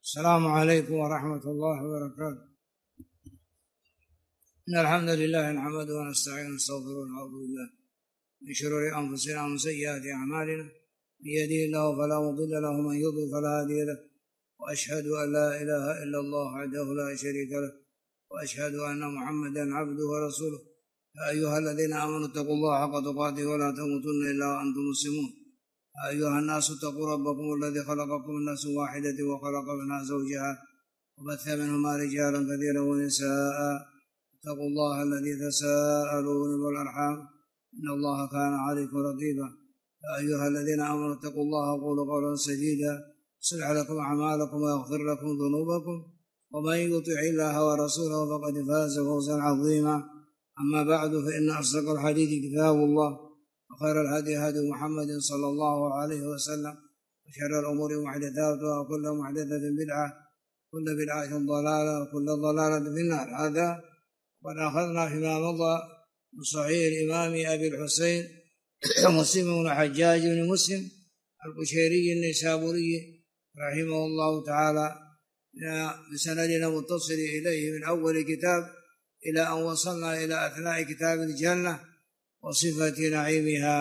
السلام عليكم ورحمة الله وبركاته. إن الحمد لله نحمده ونستعينه ونستغفره ونعوذ بالله من شرور أنفسنا ومن سيئات أعمالنا، من يهده الله فلا مضل له ومن يضلل فلا هادي له، وأشهد أن لا إله إلا الله وحده لا شريك له، وأشهد أن محمدا عبده ورسوله. يا أيها الذين آمنوا اتقوا الله حق تقاته ولا تموتن إلا وأنتم مسلمون. يا أيها الناس اتقوا ربكم الذي خلقكم من نفس واحدة وخلق منها زوجها وبث منهما رجالا كثيرا ونساء. اتقوا الله الذي تساءلون والأرحام إن الله كان عليكم رقيبا. يا أيها الذين آمنوا اتقوا الله وقولوا قولا سديدا يصلح لكم أعمالكم ويغفر لكم ذنوبكم، ومن يطع الله ورسوله فقد فاز فوزا عظيما. أما بعد، فإن أصدق الحديث كتاب الله، وخير الهدي هدي محمد صلى الله عليه وسلم، وشر الأمور محدثاتها، وكل محدثة بدعة، كل بدعة ضلالة، وكل ضلالة في النار. هذا قد أخذنا فيما مضى من صحيح الإمام أبي الحسين مسلم بن حجاج بن مسلم القشيري النيسابوري رحمه الله تعالى بسندنا متصل إليه من أول كتاب إلى أن وصلنا إلى أثناء كتاب الجنة وصفة نعيمها.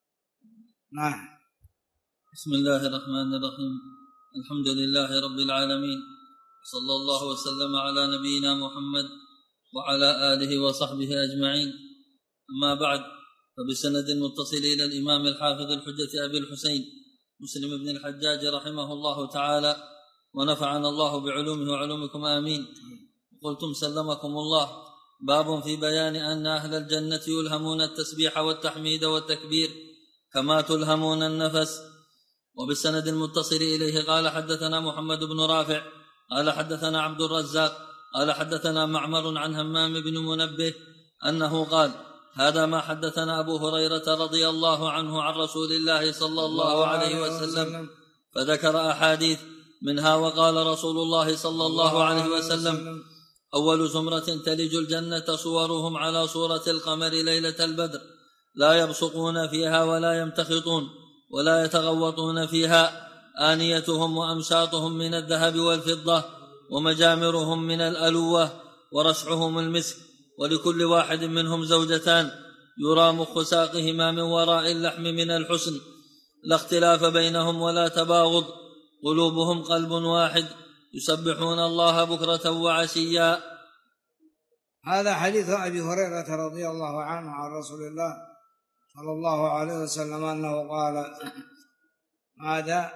نعم. بسم الله الرحمن الرحيم. الحمد لله رب العالمين، صلى الله وسلم على نبينا محمد وعلى آله وصحبه أجمعين. أما بعد، فبسند متصل إلى الإمام الحافظ الحجة أبي الحسين مسلم بن الحجاج رحمه الله تعالى، ونفعنا الله بعلومه وعلومكم آمين. قلتم سلمكم الله: باب في بيان أن أهل الجنة يلهمون التسبيح والتحميد والتكبير كما تلهمون النفس. وبالسند المتصل إليه قال حدثنا محمد بن رافع قال حدثنا عبد الرزاق قال حدثنا معمر عن همام بن منبه أنه قال: هذا ما حدثنا أبو هريرة رضي الله عنه عن رسول الله صلى الله عليه وسلم، فذكر أحاديث منها: وقال رسول الله صلى الله عليه وسلم: أول زمرة تلج الجنة صورهم على صورة القمر ليلة البدر، لا يبصقون فيها ولا يمتخطون ولا يتغوطون فيها، آنيتهم وأمشاطهم من الذهب والفضة، ومجامرهم من الألوة، ورشحهم المسك، ولكل واحد منهم زوجتان يرى مخ ساقهما من وراء اللحم من الحسن، لا اختلاف بينهم ولا تباغض، قلوبهم قلب واحد، يسبحون الله بكرة وعشيا. هذا حديث أبي هريرة رضي الله عنه عن رسول الله صلى الله عليه وسلم أنه قال: هذا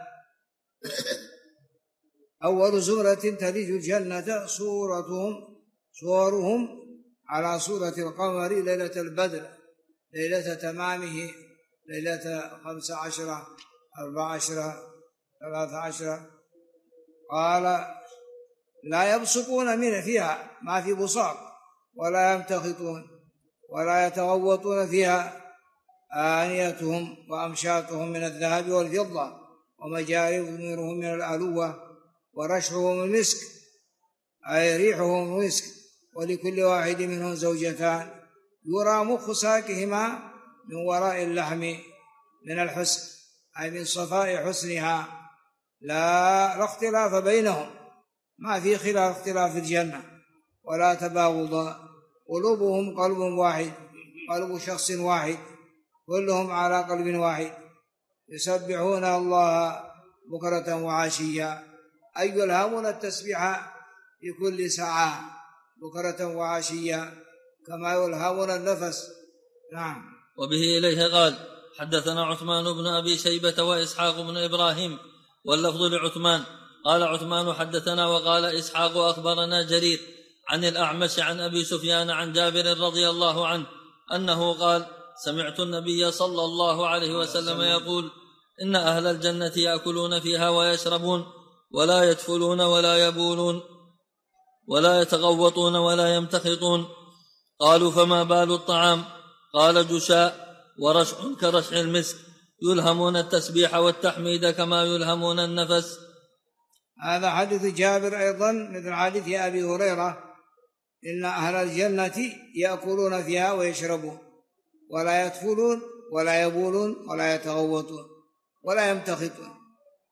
أول زمرة تلج الجنة صورهم على صورة القمر ليلة البدر، ليلة تمامه، ليلة 15 14 13. قال: لا يبصقون من فيها، ما في بصاق، ولا يمتخطون ولا يتغوطون فيها، آنيتهم وأمشاطهم من الذهب والفضة، ومجارمهم من الألوة، ورشحهم المسك أي ريحهم المسك، ولكل واحد منهم زوجتان يرى مخ ساقهما من وراء اللحم من الحسن أي من صفاء حسنها، لا اختلاف بينهم، ما في اختلاف في الجنة ولا تباغض، قلوبهم قلب واحد، قلب شخص واحد، كلهم على قلب واحد، يسبحون الله بكرة وعشيا، أي يلهمون التسبيح في كل ساعة بكرة وعشيا كما يلهمون النفس. نعم. وبه إليه قال: حدثنا عثمان بن أبي شيبة وإسحاق بن إبراهيم، واللفظ لعثمان. قال عثمان: حدثنا، وقال إسحاق: أخبرنا جرير عن الأعمش عن أبي سفيان عن جابر رضي الله عنه أنه قال: سمعت النبي صلى الله عليه وسلم يقول: إن أهل الجنة يأكلون فيها ويشربون، ولا يتفلون ولا يبولون، ولا يتغوطون ولا يمتخطون. قالوا: فما بال الطعام؟ قال: جشاء ورشح كرشح المسك، يلهمون التسبيح والتحميد كما يلهمون النفس. هذا حديث جابر أيضا مثل حديث أبي هريرة: إن أهل الجنة يأكلون فيها ويشربون، ولا يتفلون ولا يبولون ولا يتغوطون ولا يمتخطون،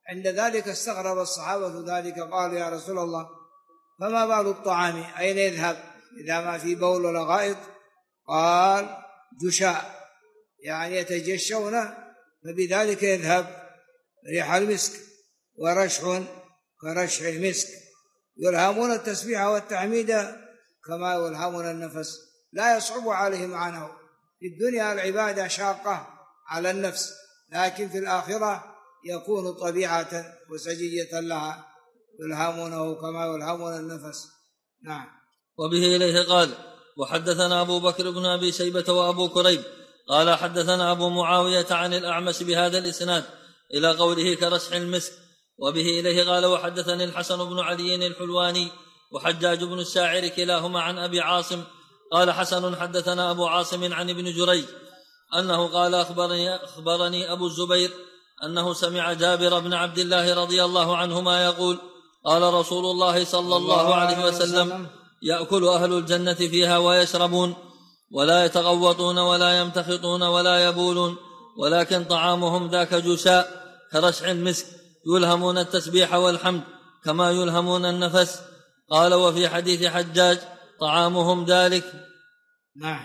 عند ذلك استغرب الصحابة ذلك، قالوا يا رسول الله فما بال الطعام أين يذهب إذا ما في بول ولا غائط؟ قال جشاء، يعني يتجشون، فبذلك يذهب ريح المسك، ورشح كرشح المسك، يلهمون التسبيح والتحميد كما يلهمون النفس، لا يصعب عليهم معناه. في الدنيا العبادة شاقة على النفس، لكن في الآخرة يكون طبيعة وسجية لها، يلهمونه كما يلهمون النفس. نعم. وبه إليه قال وحدثنا أبو بكر بن أبي شيبة وأبو كريب قال حدثنا أبو معاوية عن الأعمش بهذا الإسناد إلى قوله كرشح المسك. وبه إليه قال وحدثني الحسن بن علي الحلواني وحجاج بن الشاعر كلاهما عن أبي عاصم قال حسن حدثنا أبو عاصم عن ابن جريج أنه قال أخبرني أبو الزبير أنه سمع جابر بن عبد الله رضي الله عنهما يقول قال رسول الله صلى الله عليه وسلم يأكل أهل الجنة فيها ويشربون ولا يتغوطون ولا يمتخطون ولا يبولون، ولكن طعامهم ذاك جشاء كرشح المسك، يلهمون التسبيح والحمد كما يلهمون النفس. قال وفي حديث حجاج طعامهم ذلك. نعم.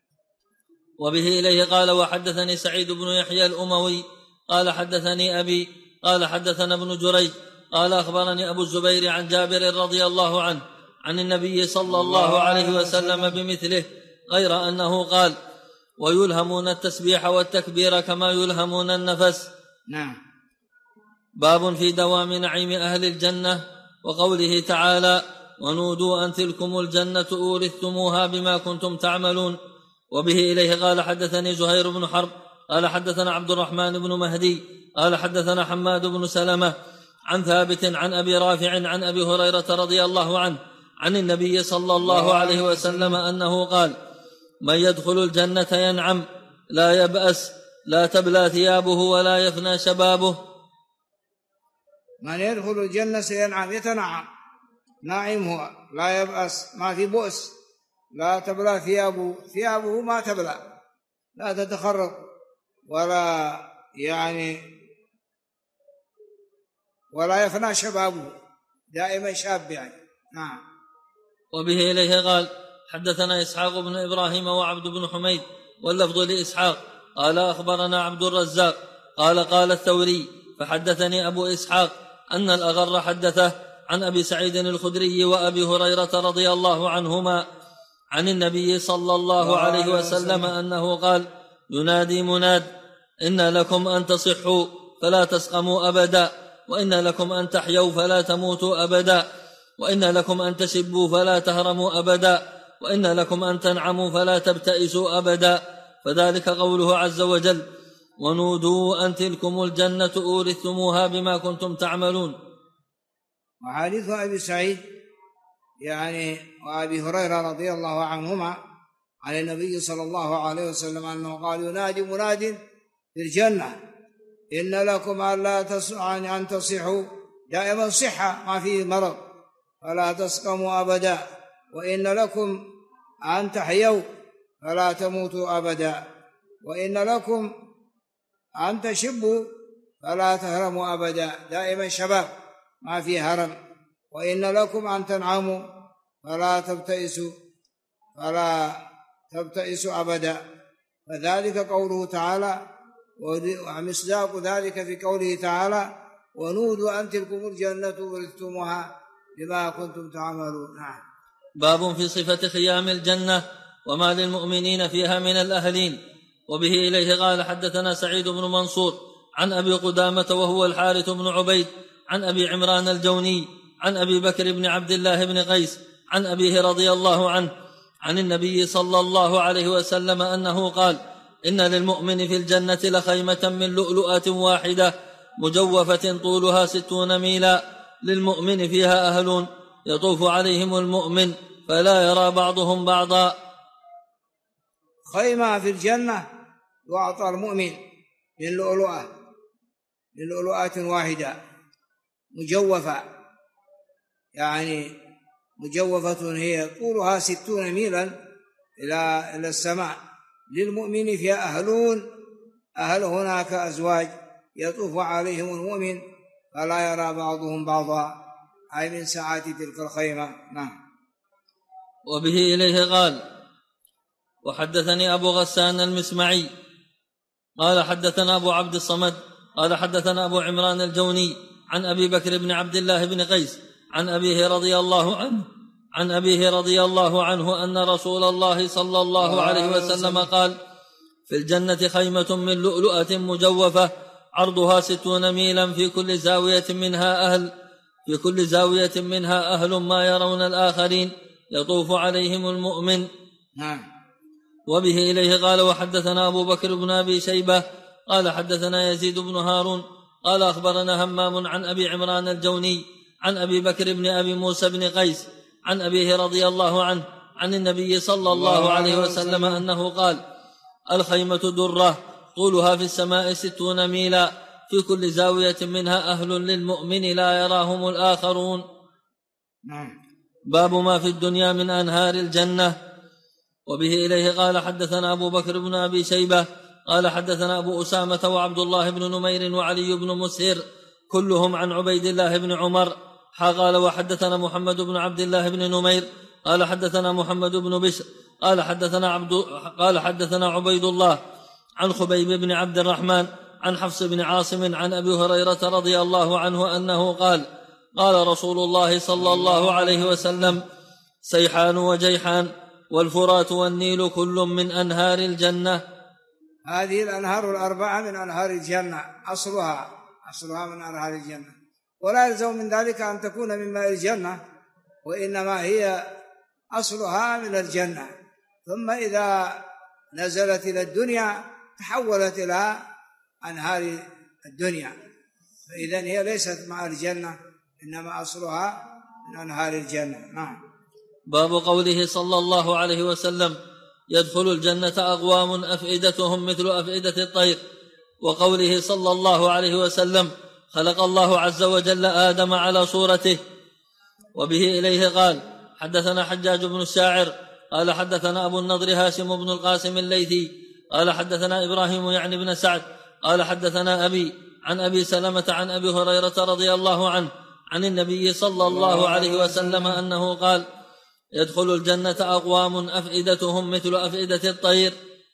وبه إليه قال وحدثني سعيد بن يحيى الأموي قال حدثني أبي قال حدثنا ابن جريج قال أخبرني أبو الزبير عن جابر رضي الله عنه عن النبي صلى الله عليه وسلم بمثله، غير أنه قال ويلهمون التسبيح والتكبير كما يلهمون النفس. نعم. باب في دوام نعيم أهل الجنة وقوله تعالى ونودوا أن تلكم الجنة أورثتموها بما كنتم تعملون. وبه إليه قال حدثني زهير بن حرب قال حدثنا عبد الرحمن بن مهدي قال حدثنا حماد بن سلمة عن ثابت عن أبي رافع عن أبي هريرة رضي الله عنه عن النبي صلى الله عليه وسلم أنه قال من يدخل الجنة ينعم لا يبأس لا تبلى ثيابه ولا يفنى شبابه. من يدخل الجنة سينعم، يتنعم، ناعم هو، لا يبأس، ما في بؤس، لا تبلى ثيابه ما تبلى، لا تتخرق ولا ولا يفنى شبابه، دائما شاب يعني. نعم. وبه إليه قال حدثنا إسحاق بن إبراهيم وعبد بن حميد واللفظ لإسحاق قال أخبرنا عبد الرزاق قال الثوري فحدثني أبو إسحاق أن الأغر حدثه عن أبي سعيد الخدري وأبي هريرة رضي الله عنهما عن النبي صلى الله عليه وسلم أنه قال ينادي مناد إن لكم أن تصحوا فلا تسقموا أبدا، وإن لكم أن تحيوا فلا تموتوا أبدا، وإن لكم أن تشبوا فلا تهرموا أبدا، وإن لكم أن تنعموا فلا تبتئسوا أبدا. فذلك قوله عز وجل ونودوا أن تلكم الجنة أورثتموها بما كنتم تعملون. وحديث أبي سعيد وأبي هريرة رضي الله عنهما عن النبي صلى الله عليه وسلم أنه قال ينادي مناد في الجنة إن لكم أن تصحوا، دائما صحة ما فيه مرض، فلا تسقموا أبدا، وإن لكم أن تحيوا فلا تموتوا أبدا، وإن لكم أن تشبوا فلا تهرموا أبدا، دائما شباب ما فيه هرم، وإن لكم أن تنعموا فلا تبتئسوا أبدا. فذلك قوله تعالى، ومصداق ذلك في قوله تعالى ونودوا أن تلكم الجنة أورثتموها بما كنتم تعملون. باب في صفة خيام الجنة وما للمؤمنين فيها من الأهلين. وبه إليه قال حدثنا سعيد بن منصور عن أبي قدامة وهو الحارث بن عبيد عن أبي عمران الجوني عن أبي بكر بن عبد الله بن قيس عن أبيه رضي الله عنه عن النبي صلى الله عليه وسلم أنه قال إن للمؤمن في الجنة لخيمة من لؤلؤة واحدة مجوفة طولها 60 ميلا، للمؤمن فيها أهل يطوف عليهم المؤمن فلا يرى بعضهم بعضا. خيمة في الجنة يعطى المؤمن من لؤلؤة واحدة مجوفة، مجوفة هي طولها 60 ميلا إلى السماء، للمؤمن فيها أهل هناك أزواج يطوف عليهم المؤمن فلا يرى بعضهم بعضا، أي من ساعات تلك الخيمة. نعم. وبه إليه قال: وحدثني أبو غسان المسمعي قال حدثنا أبو عبد الصمد قال حدثنا أبو عمران الجوني عن أبي بكر بن عبد الله بن قيس عن أبيه رضي الله عنه أن رسول الله صلى الله عليه وسلم قال: في الجنة خيمة من لؤلؤة مجوفة عرضها 60 ميلا في كل زاوية منها أهل ما يرون الآخرين يطوف عليهم المؤمن. نعم. وبه إليه قال: وحدثنا أبو بكر بن أبي شيبة قال حدثنا يزيد بن هارون قال أخبرنا همام عن أبي عمران الجوني عن أبي بكر بن أبي موسى بن قيس عن أبيه رضي الله عنه عن النبي صلى الله عليه وسلم أنه قال: الخيمة درة طولها في السماء 60 ميلا في كل زاوية منها أهل للمؤمن لا يراهم الآخرون. باب ما في الدنيا من أنهار الجنة. وبه إليه قال حدثنا أبو بكر بن أبي شيبة قال حدثنا أبو أسامة وعبد الله بن نمير وعلي بن مسهر كلهم عن عبيد الله بن عمر قال: وحدثنا محمد بن عبد الله بن نمير قال حدثنا محمد بن بشر قال حدثنا عبيد الله عن خبيب بن عبد الرحمن عن حفص بن عاصم عن أبي هريرة رضي الله عنه أنه قال: قال رسول الله صلى الله عليه وسلم: سيحان وجيحان والفرات والنيل كل من أنهار الجنة. هذه الأنهار الأربعة من أنهار الجنة، أصلها من أنهار الجنة، ولا يلزم من ذلك أن تكون من ماء الجنة، وإنما هي أصلها من الجنة، ثم إذا نزلت إلى الدنيا تحولت إلى أنهار الدنيا، فإذن هي ليست مع الجنة، إنما أصلها من أنهار الجنة. نعم. باب قوله صلى الله عليه وسلم: يدخل الجنة أقوام أفئدتهم مثل أفئدة الطير. وقوله صلى الله عليه وسلم: خلق الله عز وجل آدم على صورته. وبه إليه قال: حدثنا حجاج بن الشاعر قال حدثنا أبو النضر هاشم بن القاسم الليثي قال حدثنا إبراهيم يعني بن سعد قال حدثنا أبي عن أبي سلمة عن أبي هريرة رضي الله عنه عن النبي صلى الله عليه وسلم أنه قال: يدخل الجنة أقوام أفئدتهم مثل أفئدة الطير،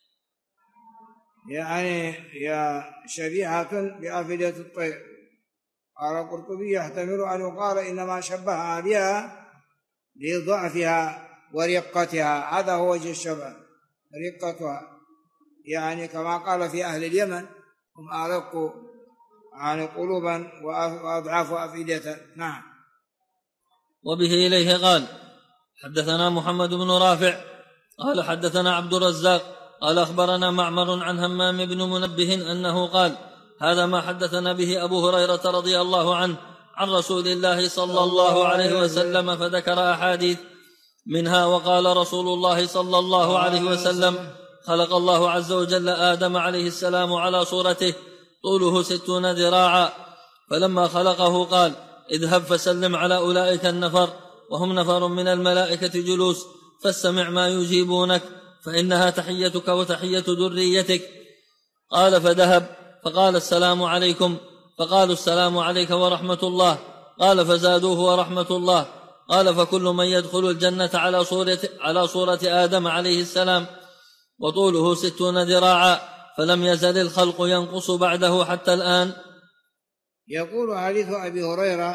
يعني يا شبيهة بأفئدة الطير. قال القرطبي: يحتمل أن يقال إنما شبهها بها لضعفها ورقتها، هذا هو وجه الشبه، رقتها، يعني كما قال في أهل اليمن: هم أرق يعني قلوبا وأضعاف أفئدة. نعم. وبه إليه قال: حدثنا محمد بن رافع قال حدثنا عبد الرزاق قال أخبرنا معمر عن همام بن منبه أنه قال: هذا ما حدثنا به أبو هريرة رضي الله عنه عن رسول الله صلى الله عليه وسلم، فذكر أحاديث منها: وقال رسول الله صلى الله عليه وسلم: خلق الله عز وجل آدم عليه السلام على صورته طوله 60 ذراعا، فلما خلقه قال: اذهب فسلم على أولئك النفر، وهم نفر من الملائكة جلوس، فاستمع ما يجيبونك، فإنها تحيتك وتحية ذريتك. قال: فذهب فقال: السلام عليكم، فقالوا: السلام عليك ورحمة الله. قال: فزادوه: ورحمة الله. قال: فكل من يدخل الجنة على صورة آدم عليه السلام وطوله 60 ذراعا، فلم يزل الخلق ينقص بعده حتى الآن. يقول حديث أبي هريرة،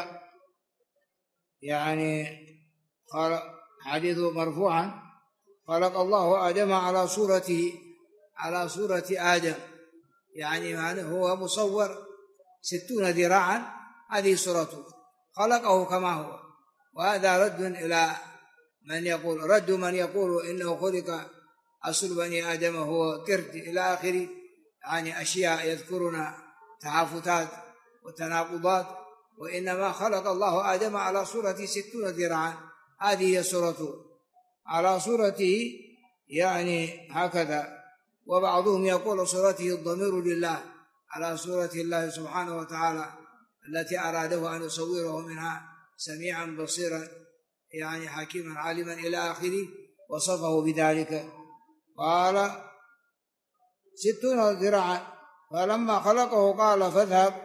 يعني قال حديث مرفوعا: خلق الله آدم على صورة آدم، يعني هو مصور 60 ذراعا، هذه صورته، خلقه كما هو. وهذا رد إلى من يقول إنه خلق أصل بني آدم هو قرد إلى آخره، يعني أشياء يذكرون تهافتات وتناقضات، وإنما خلق الله آدم على صورة 60 ذراعا، هذه هي صورته، على صورته، يعني هكذا. وبعضهم يقول صورته الضمير لله، على صورة الله سبحانه وتعالى التي أراده أن يصوره منها سميعا بصيرا، يعني حكيما عالما إلى آخره، وصفه بذلك. قال 60 ذراعا، فلما خلقه قال: فاذهب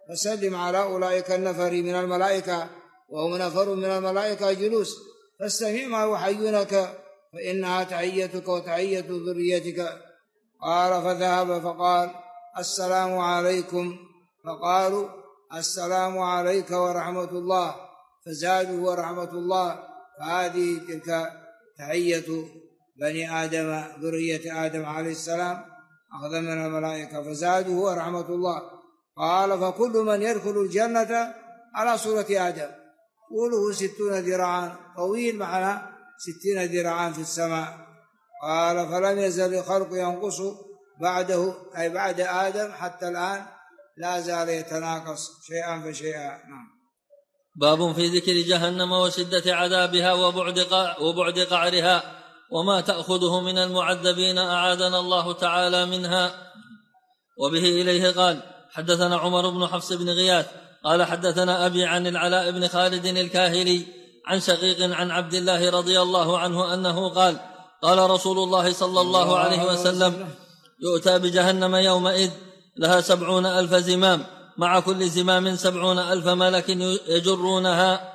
فسلم على أولئك النفر من الملائكة وهم نفر من الملائكة جلوس، فاستمع ما يحيونك فإنها تحيتك وتحية ذريتك. قال فذهب فقال السلام عليكم، فقالوا السلام عليك ورحمة الله، فزادوا ورحمة الله، فهذه تلك تحية بني آدم ذرية آدم عليه السلام أخذ من الملائكة، فزادوا ورحمة الله. قال فكل من يدخل الجنة على صورة آدم طوله 60 ذراعا، طويل معنا 60 ذراعا في السماء. قال فلم يزل الخلق ينقص بعده، أي بعد آدم حتى الآن لا زال يتناقص شيئا فشيئا. نعم. باب في ذكر جهنم وشدة عذابها وبعد قعرها وما تأخذه من المعذبين أعاذنا الله تعالى منها. وبه إليه قال حدثنا عمر بن حفص بن غياث قال حدثنا أبي عن العلاء بن خالد الكاهلي عن شقيق عن عبد الله رضي الله عنه أنه قال قال رسول الله صلى الله عليه وسلم يؤتى بجهنم يومئذ لها 70,000 زمام، مع كل زمام 70,000 ملك يجرونها.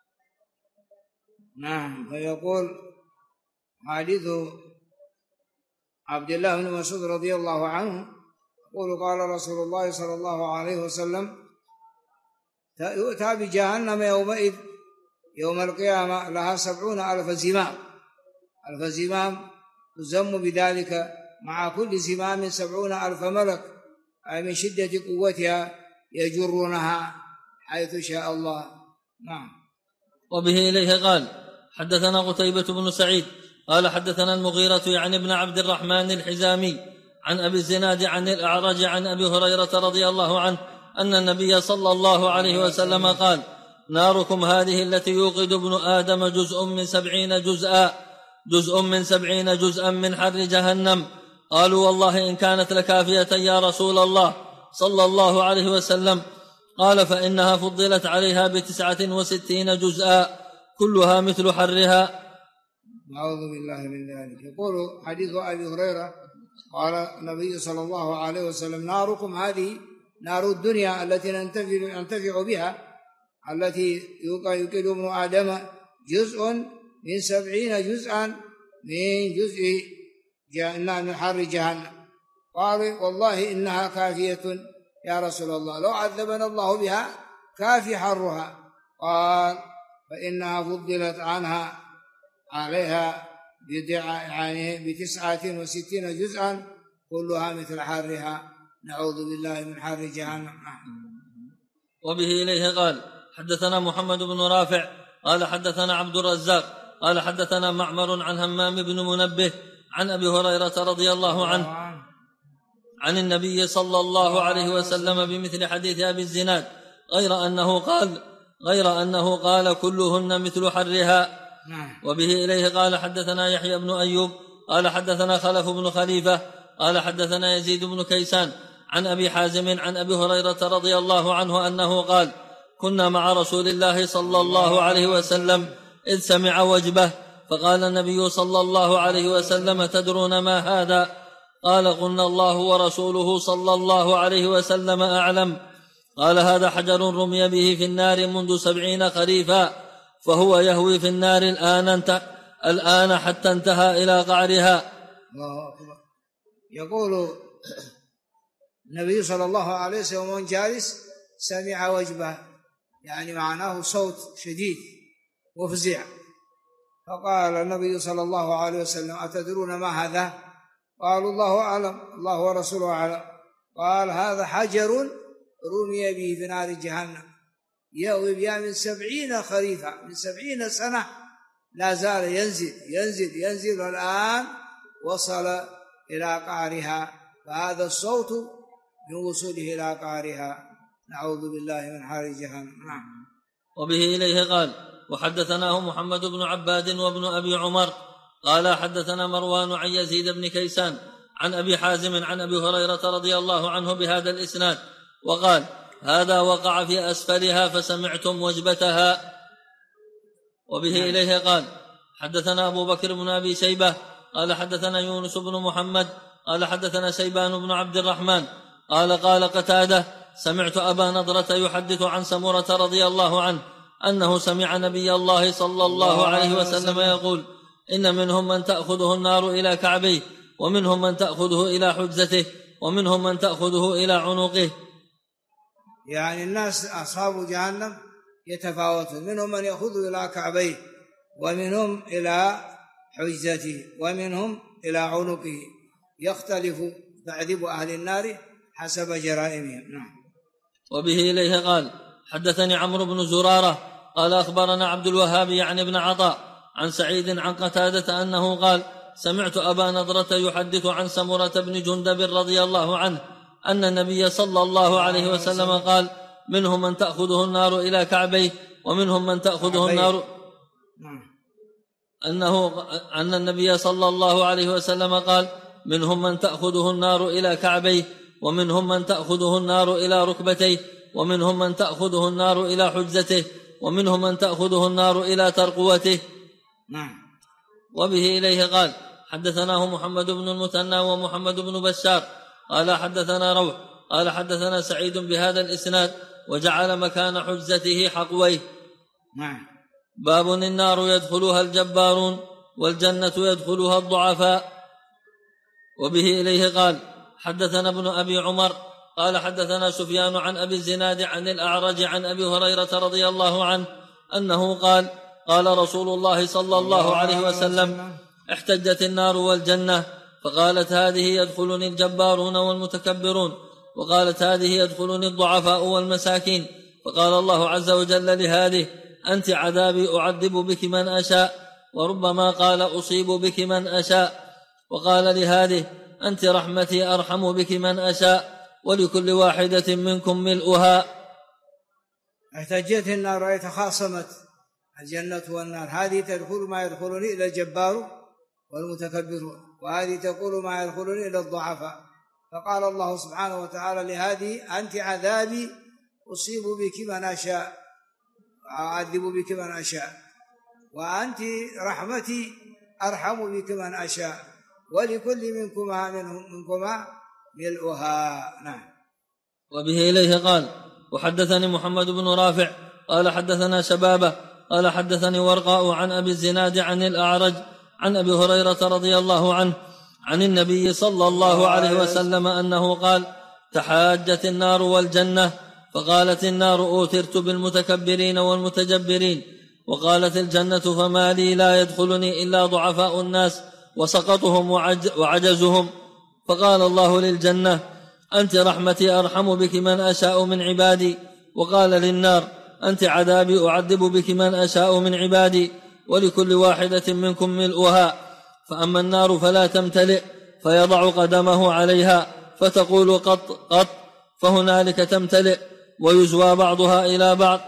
نعم. فيقول حديث عبد الله بن مسعود رضي الله عنه يقول قال رسول الله صلى الله عليه وسلم يؤتى بجهنم يومئذ يوم القيامة لها 70,000 زمام، 1000 زمام تزم بذلك، مع كل زمام 70,000 ملك، أي من شدة قوتها يجرونها حيث شاء الله. نعم. وبه إليه قال حدثنا قتيبة بن سعيد قال حدثنا المغيرة يعني ابن عبد الرحمن الحزامي عن أبي الزناد عن الأعرج عن أبي هريرة رضي الله عنه أن النبي صلى الله عليه وسلم قال ناركم هذه التي يوقد ابن آدم جزء من 70 جزءا من حر جهنم. قالوا والله إن كانت لكافية يا رسول الله صلى الله عليه وسلم. قال فإنها فضلت عليها ب69 جزءا كلها مثل حرها. نعوذ بالله من ذلك. يقول حديث أبي هريرة قال النبي صلى الله عليه وسلم ناركم هذه نار الدنيا التي ننتفع بها، التي يوقد ابن آدم جزء من 70 جزءا من جزء من حر جهنم. قال والله إنها كافية يا رسول الله، لو عذبنا الله بها كافي حرها. قال فإنها فضلت عنها عليها ب69 جزءا كلها مثل حرها. نعوذ بالله من حر جهنم. وبه إليه قال حدثنا محمد بن رافع قال حدثنا عبد الرزاق قال حدثنا معمر عن همام بن منبه عن أبي هريرة رضي الله عنه عن النبي صلى الله عليه وسلم بمثل حديث أبي الزناد غير أنه قال كلهن مثل حرها. وبه إليه قال حدثنا يحيى بن أيوب قال حدثنا خلف بن خليفة قال حدثنا يزيد بن كيسان عن أبي حازم عن أبي هريرة رضي الله عنه أنه قال كنا مع رسول الله صلى الله عليه وسلم إذ سمع وجبه، فقال النبي صلى الله عليه وسلم تدرون ما هذا؟ قال قلنا الله ورسوله صلى الله عليه وسلم أعلم. قال هذا حجر رمي به في النار منذ 70 خريفا، فهو يهوي في النار الآن حتى انتهى إلى قعرها. الله أكبر. يقول النبي صلى الله عليه وسلم ومن جالس سمع وجبه، يعني معناه صوت شديد وفزع، فقال النبي صلى الله عليه وسلم أتدرون ما هذا؟ قالوا الله أعلم، الله ورسوله أعلم. قال هذا حجر رمي به في نار جهنم يهوي بها من 70 خريفا، من 70 سنة لا زال ينزل والآن وصل إلى قعرها، فهذا الصوت من وصوله إلى قعرها. نعوذ بالله من حر جهنم. وبه إليه قال وحدثناه محمد بن عباد وابن أبي عمر قال حدثنا مروان عن يزيد بن كيسان عن أبي حازم عن أبي هريرة رضي الله عنه بهذا الإسناد، وقال هذا وقع في أسفلها فسمعتم وجبتها. وبه إليه قال حدثنا أبو بكر بن أبي شيبة قال حدثنا يونس بن محمد قال حدثنا شيبان بن عبد الرحمن قال قتادة سمعت أبا نضرة يحدث عن سمرة رضي الله عنه أنه سمع نبي الله صلى الله عليه وسلم يقول: إن منهم من تأخذه النار إلى كعبيه، ومنهم من تأخذه إلى حجزته، ومنهم من تأخذه إلى عنقه. يعني الناس أصحاب جهنم يتفاوتون، منهم من يأخذه إلى كعبيه، ومنهم إلى حجزته، ومنهم إلى عنقه، يختلف تعذيب أهل النار حسب جرائمهم. نعم. وبه إليه قال: حدثني عمرو بن زرارة قال أخبرنا عبد الوهاب يعني ابن عطاء عن سعيد عن قتادة أنه قال: سمعت أبا نضرة يحدث عن سمرة بن جندب رضي الله عنه أن النبي صلى الله عليه وسلم قال: منهم من تأخذه النار إلى كعبيه، ومنهم من تأخذه النار أن النبي صلى الله عليه وسلم قال: منهم من تأخذه النار إلى كعبيه، ومنهم من تأخذه النار إلى ركبتيه، ومنهم من تأخذه النار إلى حجزته، ومنهم من تأخذه النار إلى ترقوته. وبه إليه قال: حدثناه محمد بن المثنى ومحمد بن بشار قال حدثنا روح قال حدثنا سعيد بهذا الإسناد وجعل مكان حجزته حقويه. باب: النار يدخلها الجبارون، والجنة يدخلها الضعفاء. وبه إليه قال: حدثنا ابن أبي عمر قال حدثنا سفيان عن أبي الزناد عن الأعرج عن أبي هريرة رضي الله عنه أنه قال: قال رسول الله صلى الله عليه وسلم: احتجت النار والجنة، فقالت: هذه يدخلني الجبارون والمتكبرون، وقالت: هذه يدخلني الضعفاء والمساكين. فقال الله عز وجل لهذه: أنت عذابي أعذب بك من أشاء، وربما قال: أصيب بك من أشاء. وقال لهذه: أنت رحمتي أرحم بك من أشاء، ولكل واحدة منكم ملؤها. احتجت النار أي تخاصمت الجنة والنار، هذه تدخل ما يدخلني إلى الجبار والمتكبرون، وهذه تقول ما يدخلني إلى الضعفاء. فقال الله سبحانه وتعالى لهذه: أنت عذابي أصيب بك من أشاء، أعذب بك من أشاء، وأنت رحمتي أرحم بك من أشاء، ولكل منكما ملؤها. نعم. وبه إليه قال: وحدثني محمد بن رافع قال حدثنا شبابه قال حدثني ورقاء عن أبي الزناد عن الأعرج عن أبي هريرة رضي الله عنه عن النبي صلى الله عليه وسلم أنه قال: تحاجت النار والجنة، فقالت النار: أوثرت بالمتكبرين والمتجبرين. وقالت الجنة: فما لي لا يدخلني إلا ضعفاء الناس وسقطهم وعجزهم. فقال الله للجنة: أنت رحمتي أرحم بك من أشاء من عبادي. وقال للنار: أنت عذابي أعذب بك من أشاء من عبادي، ولكل واحدة منكم ملؤها. فأما النار فلا تمتلئ، فيضع قدمه عليها فتقول: قط قط، فهنالك تمتلئ ويزوى بعضها إلى بعض.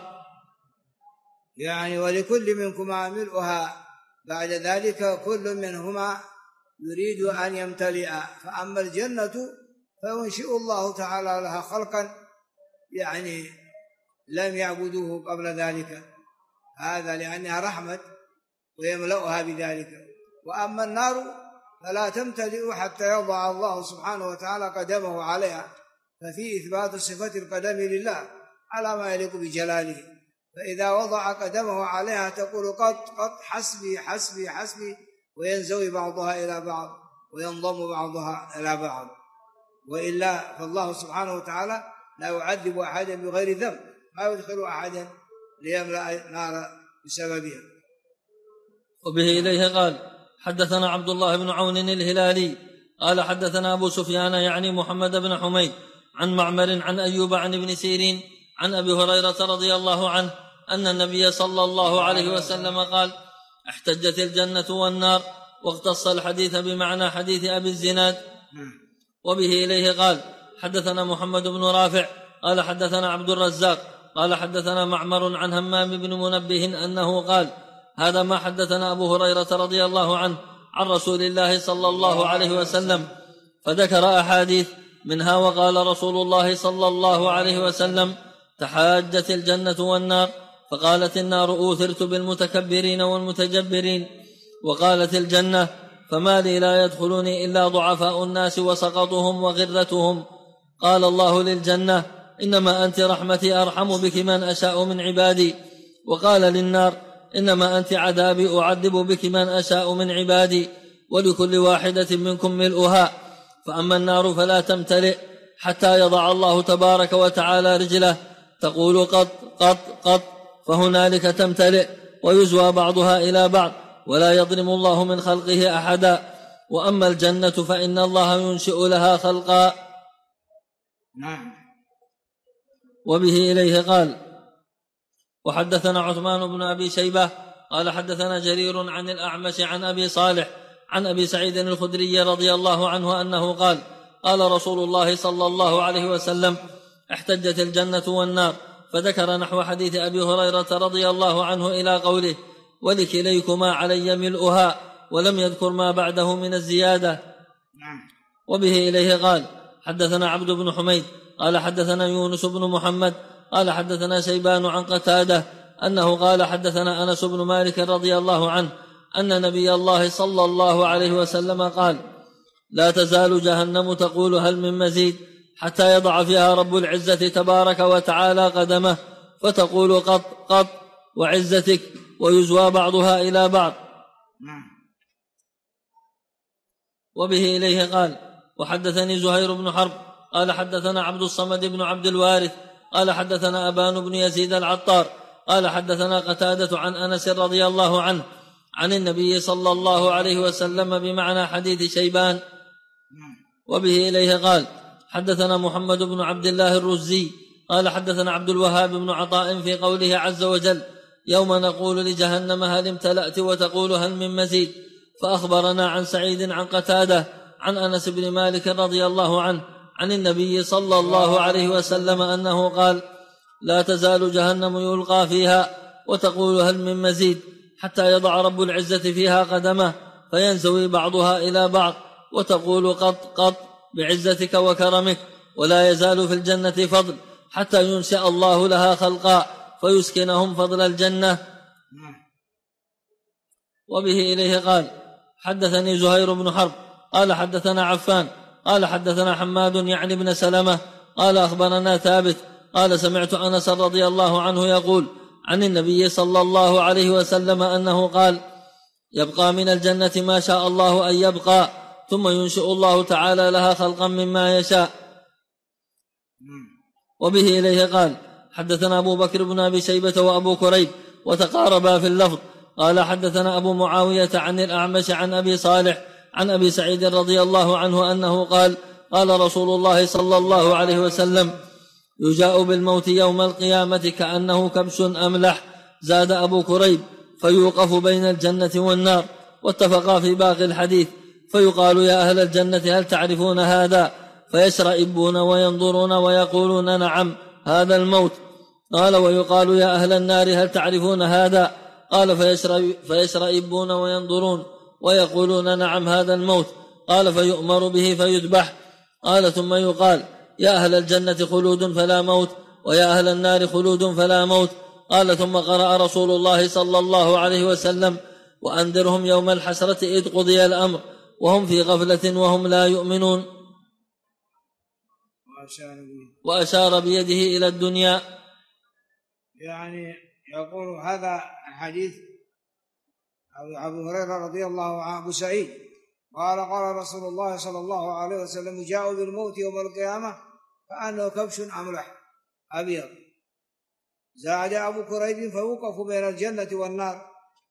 يعني ولكل منكما ملؤها، بعد ذلك كل منهما يريد أن يمتلئ. فأما الجنة فينشئ الله تعالى لها خلقا يعني لم يعبدوه قبل ذلك، هذا لأنها رحمة ويملؤها بذلك. وأما النار فلا تمتلئ حتى يضع الله سبحانه وتعالى قدمه عليها، ففي إثبات صفة القدم لله على ما يليق بجلاله. فإذا وضع قدمه عليها تقول: قط قط، حسبي حسبي حسبي، وينزوي بعضها إلى بعض وينضم بعضها إلى بعض. وإلا فالله سبحانه وتعالى لا يعذب أحدا بغير ذنب، ما يدخل أحدا ليملأ نار بسببها. وبه إليه قال: حدثنا عبد الله بن عون الهلالي قال حدثنا أبو سفيان يعني محمد بن حميد عن معمر عن أيوب عن ابن سيرين عن أبي هريرة رضي الله عنه أن النبي صلى الله عليه وسلم قال: احتجت الجنة والنار، واختص الحديث بمعنى حديث أبي الزناد. وبه إليه قال: حدثنا محمد بن رافع قال حدثنا عبد الرزاق قال حدثنا معمر عن همام بن منبه أنه قال: هذا ما حدثنا أبو هريرة رضي الله عنه عن رسول الله صلى الله عليه وسلم، فذكر أحاديث منها: وقال رسول الله صلى الله عليه وسلم: تحاجت الجنة والنار، فقالت النار: أوثرت بالمتكبرين والمتجبرين. وقالت الجنة: فما لي لا يدخلني إلا ضعفاء الناس وسقطهم وغرتهم. قال الله للجنة: إنما أنت رحمتي أرحم بك من أشاء من عبادي. وقال للنار: إنما أنت عذابي أعذب بك من أشاء من عبادي، ولكل واحدة منكم ملؤها. فأما النار فلا تمتلئ حتى يضع الله تبارك وتعالى رجله تقول قط قط قط، فهنالك تمتلئ ويزوى بعضها إلى بعض، ولا يظلم الله من خلقه أحدا. وأما الجنة فإن الله ينشئ لها خلقا. نعم. وبه إليه قال: وحدثنا عثمان بن أبي شيبة قال حدثنا جرير عن الأعمش عن أبي صالح عن أبي سعيد الخدري رضي الله عنه أنه قال: قال رسول الله صلى الله عليه وسلم: احتجت الجنة والنار، فذكر نحو حديث أبي هريرة رضي الله عنه إلى قوله: ولكليكما علي ملؤها، ولم يذكر ما بعده من الزيادة. وبه إليه قال: حدثنا عبد بن حميد قال حدثنا يونس بن محمد قال حدثنا شيبان عن قتادة أنه قال: حدثنا أنس بن مالك رضي الله عنه أن نبي الله صلى الله عليه وسلم قال: لا تزال جهنم تقول هل من مزيد، حتى يضع فيها رب العزة تبارك وتعالى قدمه فتقول قط قط وعزتك، ويزوى بعضها إلى بعض. وبه إليه قال: وحدثني زهير بن حرب قال حدثنا عبد الصمد بن عبد الوارث قال حدثنا أبان بن يزيد العطار قال حدثنا قتادة عن أنس رضي الله عنه عن النبي صلى الله عليه وسلم بمعنى حديث شيبان. وبه إليه قال: حدثنا محمد بن عبد الله الرزي قال حدثنا عبد الوهاب بن عطاء في قوله عز وجل: يوم نقول لجهنم هل امتلأت وتقول هل من مزيد. فأخبرنا عن سعيد عن قتادة عن أنس بن مالك رضي الله عنه عن النبي صلى الله عليه وسلم أنه قال: لا تزال جهنم يلقى فيها وتقول هل من مزيد، حتى يضع رب العزة فيها قدمه فينزوي بعضها إلى بعض وتقول قط قط بعزتك وكرمك، ولا يزال في الجنة فضل حتى ينشأ الله لها خلقا فيسكنهم فضل الجنة. وبه إليه قال: حدثني زهير بن حرب قال حدثنا عفان قال حدثنا حماد يعني بن سلمة قال أخبرنا ثابت قال سمعت أنس رضي الله عنه يقول عن النبي صلى الله عليه وسلم أنه قال: يبقى من الجنة ما شاء الله أن يبقى، ثم ينشئ الله تعالى لها خلقا مما يشاء. وبه إليه قال: حدثنا أبو بكر بن أبي شيبة وأبو كريب وتقاربا في اللفظ. قال: حدثنا أبو معاوية عن الأعمش عن أبي صالح عن أبي سعيد رضي الله عنه أنه قال: قال رسول الله صلى الله عليه وسلم: يجاء بالموت يوم القيامة كأنه كبش أملح. زاد أبو كريب: فيوقف بين الجنة والنار. واتفقا في باقي الحديث. فيقال: يا أهل الجنة هل تعرفون هذا؟ فيشرئبون وينظرون ويقولون: نعم، هذا الموت. قال: ويقال: يا أهل النار هل تعرفون هذا؟ قال: فيشرئبون وينظرون ويقولون: نعم، هذا الموت. قال: فيؤمر به فيذبح. قال: ثم يقال: يا أهل الجنة خلود فلا موت، ويا أهل النار خلود فلا موت. قال: ثم قرأ رسول الله صلى الله عليه وسلم: وأنذرهم يوم الحسرة إذ قضي الأمر وهم في غفلة وهم لا يؤمنون. وأشار بيده إلى الدنيا. يعني يقول هذا الحديث أبو هريرة رضي الله عنه أبو سعيد قال: قال رسول الله صلى الله عليه وسلم: جاءوا بالموت يوم القيامة كأنه كبش أملح أبيض. زاد أبو كريب: فيوقف بين الجنة والنار.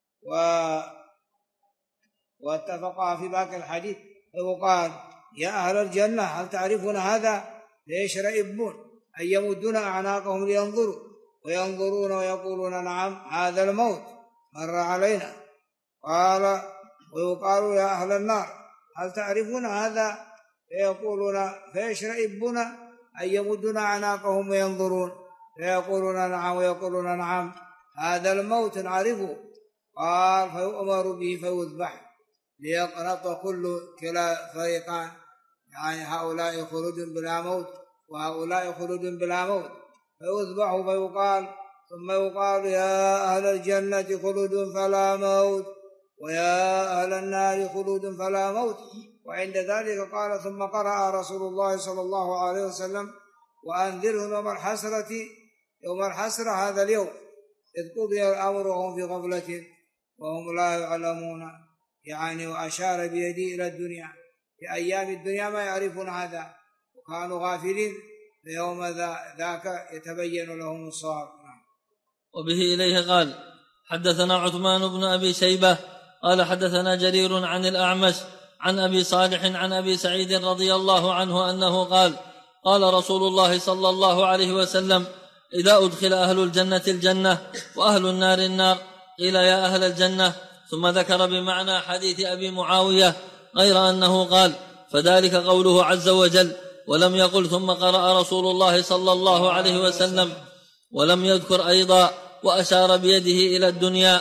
واتفقا في باقي الحديث. فيقال: يا أهل الجنة هل تعرفون هذا؟ فيشرئبون أن يمدون أعناقهم لينظروا وينظرون ويقولون: نعم، هذا الموت مر علينا. قال: ويقال: يا أهل النار هل تعرفون هذا؟ فيقولون: فيشرئبون أن يمدون أعناقهم وينظرون فيقولون: نعم، ويقولون: نعم، هذا الموت نعرفه. قال: فيؤمر به فيذبح ليقنط كلا فريقان، يعني هؤلاء خلود بلا موت وهؤلاء خلود بلا موت. فيذبح فيقال: ثم يقال: يا أهل الجنة خلود فلا موت، ويا أهل النار خلود فلا موت. وعند ذلك قال: ثم قرأ رسول الله صلى الله عليه وسلم: وأنذرهم يوم الحسرة هذا اليوم إذ قضي الأمر وهم في غفلة وهم لا يعلمون. يعني وأشار بيده إلى الدنيا، في أيام الدنيا ما يعرفون هذا وكانوا غافلين، فيوم ذاك يتبين لهم الصواب. وبه إليه قال حدثنا عثمان بن أبي شيبة قال حدثنا جرير عن الأعمش عن أبي صالح عن أبي سعيد رضي الله عنه أنه قال قال رسول الله صلى الله عليه وسلم إذا أدخل أهل الجنة الجنة وأهل النار النار قيل يا أهل الجنة، ثم ذكر بمعنى حديث أبي معاوية غير أنه قال فذلك قوله عز وجل، ولم يقل ثم قرأ رسول الله صلى الله عليه وسلم، ولم يذكر أيضا وأشار بيده إلى الدنيا.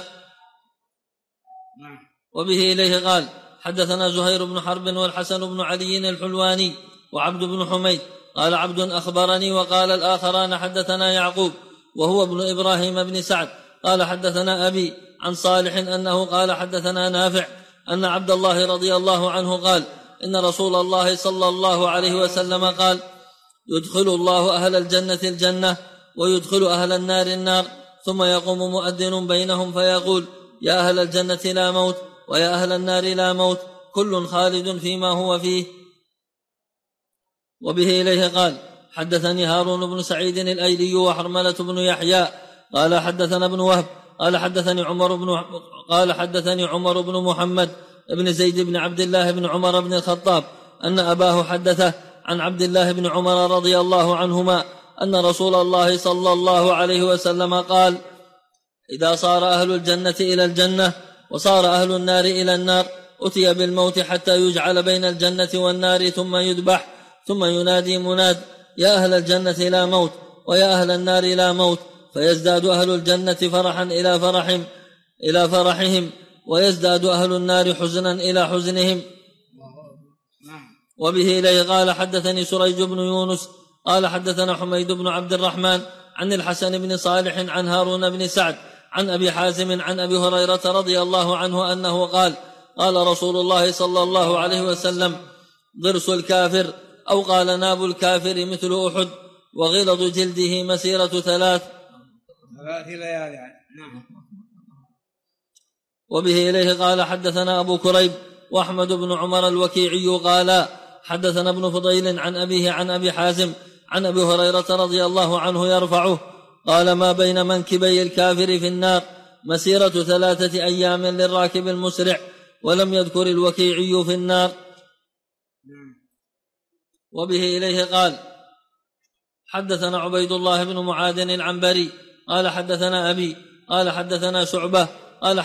وبه إليه قال حدثنا زهير بن حرب والحسن بن علي الحلواني وعبد بن حميد قال عبد أخبرني، وقال الآخران حدثنا يعقوب وهو ابن إبراهيم بن سعد قال حدثنا أبي عن صالح أنه قال حدثنا نافع أن عبد الله رضي الله عنه قال إن رسول الله صلى الله عليه وسلم قال يدخل الله أهل الجنة الجنة ويدخل أهل النار النار، ثم يقوم مؤذن بينهم فيقول يا أهل الجنة لا موت ويا أهل النار لا موت، كل خالد فيما هو فيه. وبه إليه قال حدثني هارون بن سعيد الأيلي وحرملة بن يحيى قال حدثنا ابن وهب قال حدثني عمر بن محمد بن زيد بن عبد الله بن عمر بن الخطاب أن أباه حدثه عن عبد الله بن عمر رضي الله عنهما أن رسول الله صلى الله عليه وسلم قال إذا صار أهل الجنة إلى الجنة وصار أهل النار إلى النار أتي بالموت حتى يجعل بين الجنة والنار ثم يذبح، ثم ينادي مناد يا أهل الجنة لا موت ويا أهل النار لا موت، فيزداد أهل الجنة فرحا إلى فرحهم ويزداد أهل النار حزنا إلى حزنهم. وبه إليه قال حدثني سريج بن يونس قال حدثنا حميد بن عبد الرحمن عن الحسن بن صالح عن هارون بن سعد عن أبي حازم عن أبي هريرة رضي الله عنه أنه قال قال رسول الله صلى الله عليه وسلم ضرس الكافر أو قال ناب الكافر مثل أحد وغلظ جلده مسيرة 3 ليالي. وبه إليه قال حدثنا أبو كريب وأحمد بن عمر الوكيعي قال حدثنا ابن فضيل عن أبيه عن أبي حازم عن أبي هريرة رضي الله عنه يرفعه قال ما بين منكبي الكافر في النار مسيرة 3 أيام للراكب المسرع، ولم يذكر الوكيعي في النار. وبه إليه قال حدثنا عبيد الله بن معاذ العنبري قال حدثنا أبي قال حدثنا شعبة قال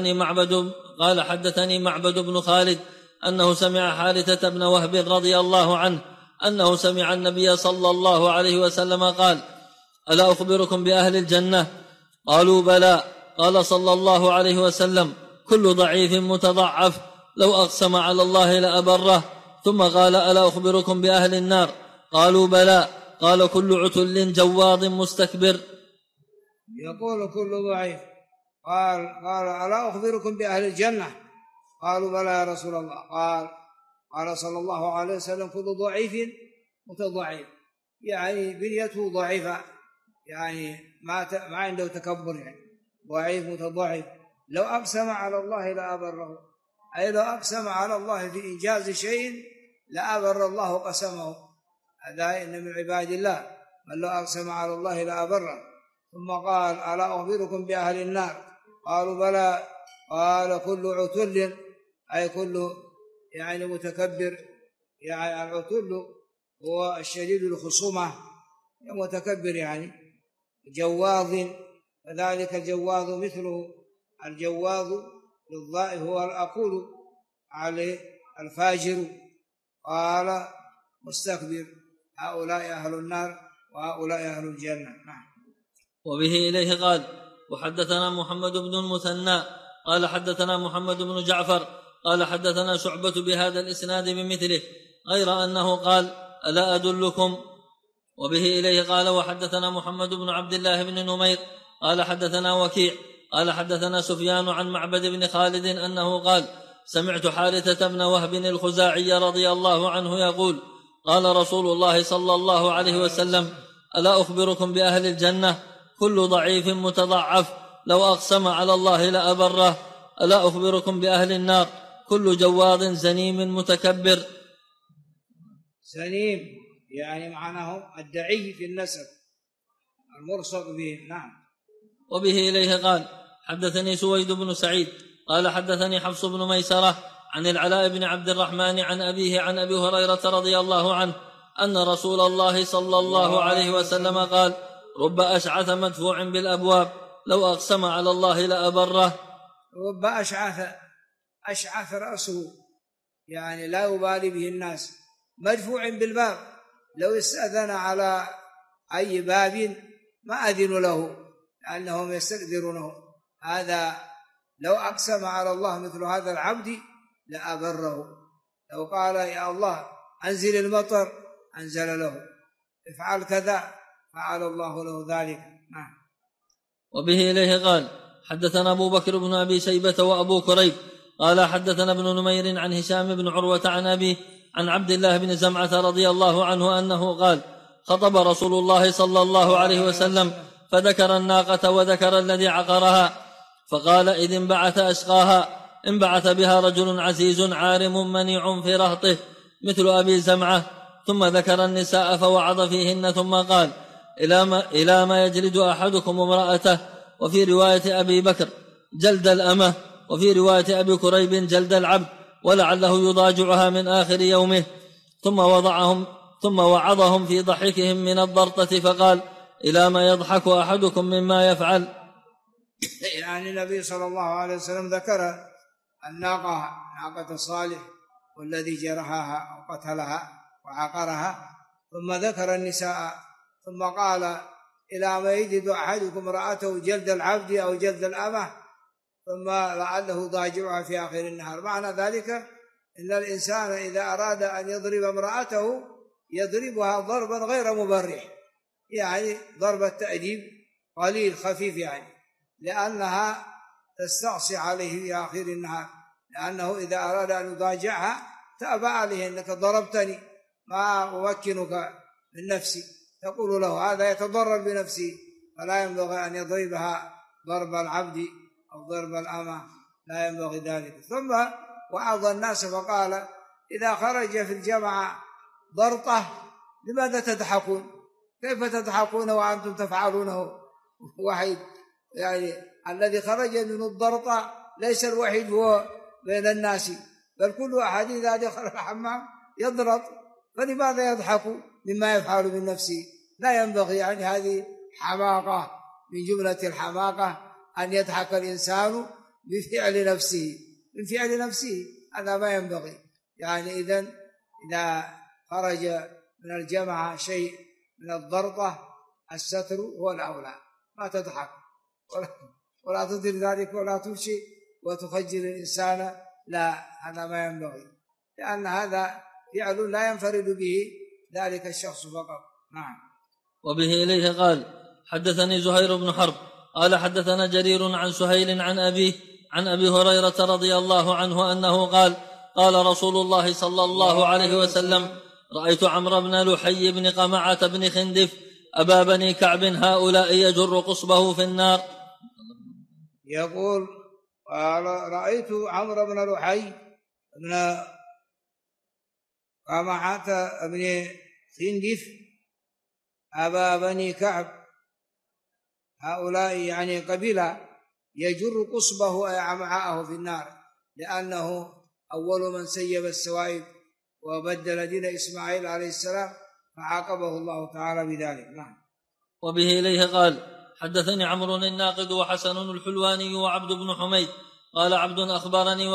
حدثني معبد بن خالد أنه سمع حارثة بن وهب رضي الله عنه أنه سمع النبي صلى الله عليه وسلم قال ألا أخبركم بأهل الجنة؟ قالوا بلى. قال صلى الله عليه وسلم كل ضعيف متضعف لو أقسم على الله لأبره. ثم قال ألا أخبركم بأهل النار؟ قالوا بلى. قال كل عتل جواض مستكبر. يقول كل ضعيف. قال ألا أخبركم بأهل الجنة؟ قالوا بلى يا رسول الله. قال صلى الله عليه وسلم كل ضعيف متضعف، يعني بنيته ضعيفة، يعني ما عنده تكبر، يعني ضعيف متضعف. لو أقسم على الله لأبره، أي لو أقسم على الله في إنجاز شيء لأبر الله قسمه. هذا إن من عباد الله من لو أقسم على الله لأبره. ثم قال ألا أخبركم بأهل النار؟ قالوا بلى. قال كل عتل، أي كل يعني متكبر، يعني العتل هو الشديد الخصومة، متكبر يعني جواظ، وذلك الجواظ مثله الجواظ للضائف هو الأقول عليه الفاجر. قال مستكبر. هؤلاء أهل النار وهؤلاء أهل الجنة. وبه إليه قال وحدثنا محمد بن المثنى قال حدثنا محمد بن جعفر قال حدثنا شعبة بهذا الإسناد بمثله غير أنه قال ألا أدلكم. وبه إليه قال وحدثنا محمد بن عبد الله بن نمير قال حدثنا وكيع قال حدثنا سفيان عن معبد بن خالد أنه قال سمعت حارثة بن وهب الخزاعي رضي الله عنه يقول قال رسول الله صلى الله عليه وسلم: ألا أخبركم بأهل الجنة؟ كل ضعيف متضعف لو أقسم على الله لأبره. ألا أخبركم بأهل النار؟ كل جواظ زنيم متكبر. زنيم يعني معناه الدعي في النسب المرصق به. نعم. وبه إليه قال: حدثني سويد بن سعيد قال حدثني حفص بن ميسرة عن العلاء بن عبد الرحمن عن أبيه عن أبي هريرة رضي الله عنه أن رسول الله صلى الله عليه وسلم قال: رب أشعث مدفوع بالأبواب لو أقسم على الله لأبره. رب أشعث رأسه يعني لا يبالي به الناس، مدفوع بالباب، لو استأذن على أي باب ما أذن له لأنهم يستقدرونه. هذا لو أقسم على الله مثل هذا العبد لأبره. لو قال يا الله أنزل المطر أنزل له، افعل كذا فعل الله له ذلك. وبه إليه قال: حدثنا أبو بكر بن أبي شيبة وأبو كريب قال حدثنا ابن نمير عن هشام بن عروة عن أبيه عن عبد الله بن زمعة رضي الله عنه أنه قال: خطب رسول الله صلى الله عليه وسلم فذكر الناقة وذكر الذي عقرها، فقال: إذ انبعث أشقاها انبعث بها رجل عزيز عارم منيع في رهطه مثل أبي زمعة، ثم ذكر النساء فوعظ فيهن، ثم قال: إلى ما يجلد أحدكم امرأته، وفي رواية أبي بكر جلد الأمة، وفي رواية أبي كريب جلد العبد، ولعله يضاجعها من آخر يومه. ثم وعظهم في ضحكهم من الضرطة فقال: إلى ما يضحك أحدكم مما يفعل. يعني النبي صلى الله عليه وسلم ذكر الناقة، ناقة صالح والذي جرحها أو قتلها وعقرها، ثم ذكر النساء، ثم قال: إلى ما يجد أحدكم امرأته جلد العبد أو جلد الأمة، ثم لعله ضاجعها في آخر النهار. معنى ذلك إن الإنسان إذا أراد أن يضرب امرأته يضربها ضربا غير مبرح، يعني ضرب التأديب قليل خفيف، يعني لأنها تستعصي عليه في آخر النهار، لأنه إذا أراد أن يضاجعها تأبى عليه: أنك ضربتني ما أمكنك من نفسي، تقول له هذا يتضرر بنفسه، فلا ينبغي أن يضربها ضرب العبد أو ضرب الأمة، لا ينبغي ذلك. ثم وعظ الناس فقال: إذا خرج في الجماعة ضرطة لماذا تضحكون؟ كيف تضحكون وأنتم تفعلونه وحيد؟ يعني الذي خرج من الضرطة ليس الوحيد هو بين الناس، بل كل أحد إذا دخل الحمام يضرط، فلماذا يضحك مما يفعل من نفسه؟ لا ينبغي. يعني هذه حماقة من جملة الحماقة أن يضحك الإنسان بفعل نفسه، من فعل نفسه، هذا ما ينبغي. يعني إذا خرج من الجماعة شيء من الضرطة الستر هو الأولى، ما تضحك ولا تدر ذلك ولا تمشي وتخجل الإنسان، لا، هذا ما ينبغي، لأن هذا فعل لا ينفرد به ذلك الشخص فقط. نعم. وبه إليه قال: حدثني زهير بن حرب قال حدثنا جرير عن سهيل عن أبيه عن أبي هريرة رضي الله عنه أنه قال: قال رسول الله صلى الله عليه وسلم: رأيت عمرو بن لحي بن قمعة بن خندف أبا بني كعب هؤلاء يجر قصبه في النار. يقول: قال رأيت عمرو بن لحي بن قمعة بن خندف أبا بني كعب هؤلاء يعني قبيلة يجر قصبه أي عمعاءه في النار، لأنه أول من سيب السوائب وبدل دين إسماعيل عليه السلام، فعاقبه الله تعالى بذلك. نعم. وبه إليه قال: حدثني عمرو الناقد وحسن الحلواني وعبد بن حميد قال عبد أخبرني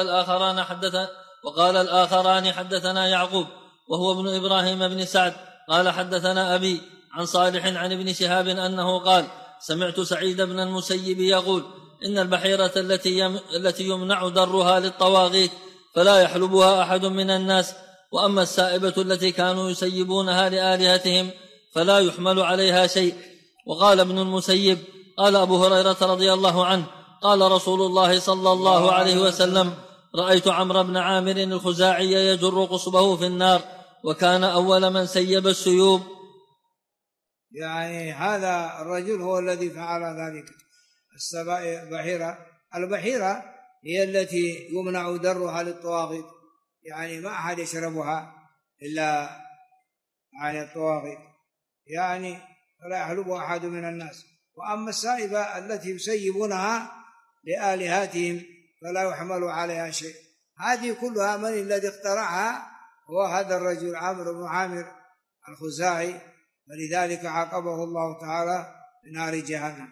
وقال الآخران حدثنا يعقوب وهو ابن إبراهيم بن سعد قال حدثنا أبي عن صالح عن ابن شهاب أنه قال: سمعت سعيد بن المسيب يقول: إن البحيرة التي يمنع درها للطواغيت فلا يحلبها أحد من الناس، وأما السائبة التي كانوا يسيبونها لآلهتهم فلا يحمل عليها شيء. وقال ابن المسيب: قال أبو هريرة رضي الله عنه: قال رسول الله صلى الله عليه وسلم: رأيت عمرو بن عامر الخزاعي يجر قصبه في النار، وكان أول من سيب السيوب. يعني هذا الرجل هو الذي فعل ذلك. البحيرة هي التي يمنع درها للطواغيت، يعني ما أحد يشربها إلا عن الطواغيت، يعني فلا يحلبها أحد من الناس. وأما السائبة التي يسيبونها لآلهاتهم فلا يحمل عليها شيء، هذه كلها من الذي اخترعها؟ هو هذا الرجل عامر بن عامر الخزاعي، فلذلك عاقبه الله تعالى بنار جهنم.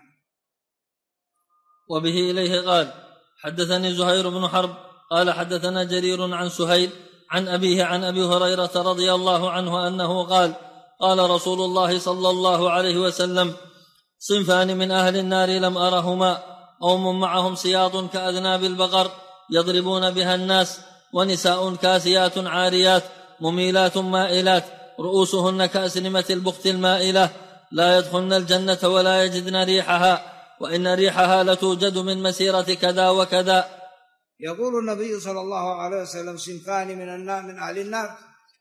وبه إليه قال: حدثني زهير بن حرب قال حدثنا جرير عن سهيل عن أبيه عن أبي هريرة رضي الله عنه أنه قال: قال رسول الله صلى الله عليه وسلم: صنفان من أهل النار لم أرهما، قوم معهم سياط كأذناب البقر يضربون بها الناس، ونساء كاسيات عاريات مميلات مائلات رؤوسهن كأسنمة البخت المائلة، لا يدخلن الجنة ولا يجدن ريحها، وإن ريحها لتوجد من مسيرة كذا وكذا. يقول النبي صلى الله عليه وسلم: صنفان من أهل النار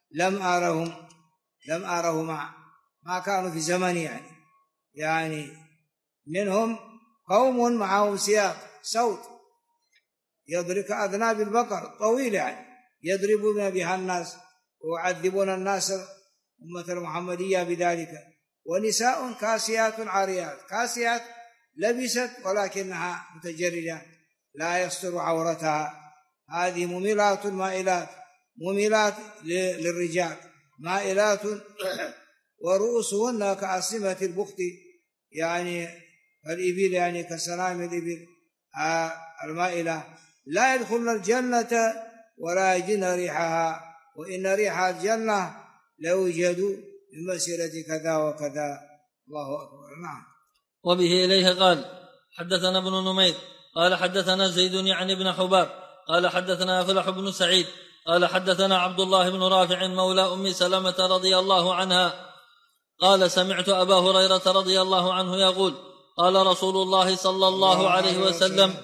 لم أرهما، ما كانوا في زمن، يعني منهم قوم معهم سياط صوت يضرب كأذناب البقر طويل، يعني يضربون بها الناس ويعذبون الناس أمة المحمدية بذلك. ونساء كاسيات عاريات، كاسيات لبست ولكنها متجردة لا يستر عورتها، هذه مميلات مائلات، مميلات للرجال مائلات، ورؤوسهن كأسنمة البخت، يعني الإبل، يعني كسنام الإبل المائلة، لا يدخلن الجنة ولا يجدن ريحها، وإن ريح الجنة ليوجد من مسيرة كذا وكذا. الله أكبر. نعم. وبه إليه قال: حدثنا ابن نمير قال حدثنا زيد يعني بن حباب قال حدثنا أفلح بن سعيد قال حدثنا عبد الله بن رافع مولى أم سلمة رضي الله عنها قال: سمعت أبا هريرة رضي الله عنه يقول: قال رسول الله صلى الله عليه وسلم: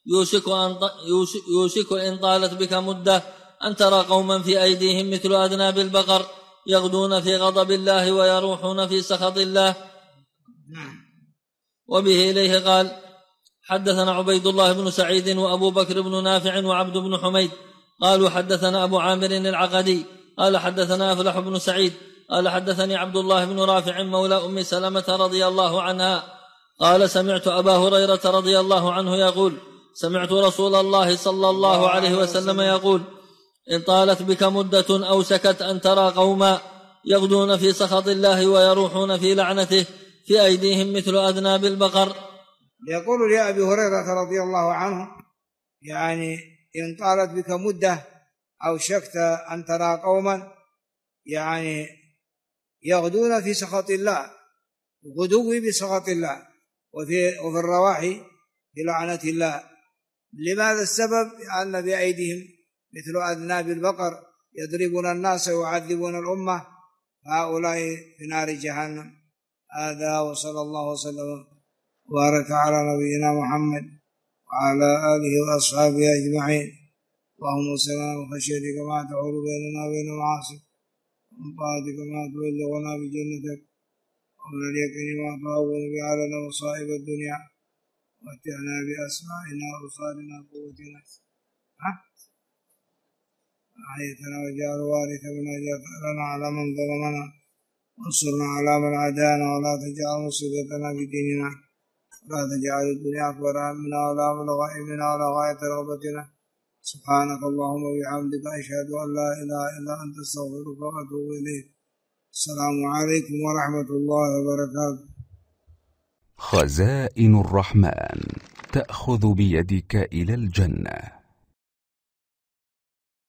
يوشك إن طالت بك مدة أن ترى قوما في أيديهم مثل أذناب البقر يغدون في غضب الله ويروحون في سخط الله. وبه إليه قال: حدثنا عبيد الله بن سعيد وأبو بكر بن نافع وعبد بن حميد قالوا حدثنا أبو عامر العقدي قال حدثنا أفلح بن سعيد قال حدثني عبد الله بن رافع مولى أم سلمة رضي الله عنها قال: سمعت أبا هريرة رضي الله عنه يقول: سمعت رسول الله صلى الله عليه وسلم يقول: إن طالت بك مدة أوشكت أن ترى قوما يغدون في سخط الله ويروحون في لعنته في أيديهم مثل أذناب البقر. يقول لأبي هريرة رضي الله عنه: يعني إن طالت بك مدة أوشكت أن ترى قوما يعني يغدون في سخط الله، غدو بسخط الله، وفي الرواحي بلعنة الله. لماذا السبب؟ لأن بأيديهم مثل أذناب البقر يضربون الناس ويعذبون الأمة، هؤلاء في نار جهنم. هذا وصلى الله وسلم وبارك على نبينا محمد وعلى آله وأصحابه أجمعين. اللهم صلنا وخشيتك ما تحول بيننا وبين معاصيك، ومن طاعتك ما تبلغنا بجنتك، ومن اليقين ما تهون به علينا مصائب الدنيا، ومتعنا بأسماعنا وأبصارنا وقوتنا أحييتنا واجعل وارث منا، اجعل على من ظلمنا وانصرنا على من عادانا، ولا تجعل مصيبتنا في ديننا، ولا تجعل الدنيا أكبر همنا ولا مبلغ علمنا ولا غاية رغبتنا. سبحانك اللهم وبحمدك أشهد أن لا إله إلا أنت أستغفرك وأتوب إليك. السلام عليكم ورحمة الله وبركاته. خزائن الرحمن تأخذ بيدك إلى الجنة.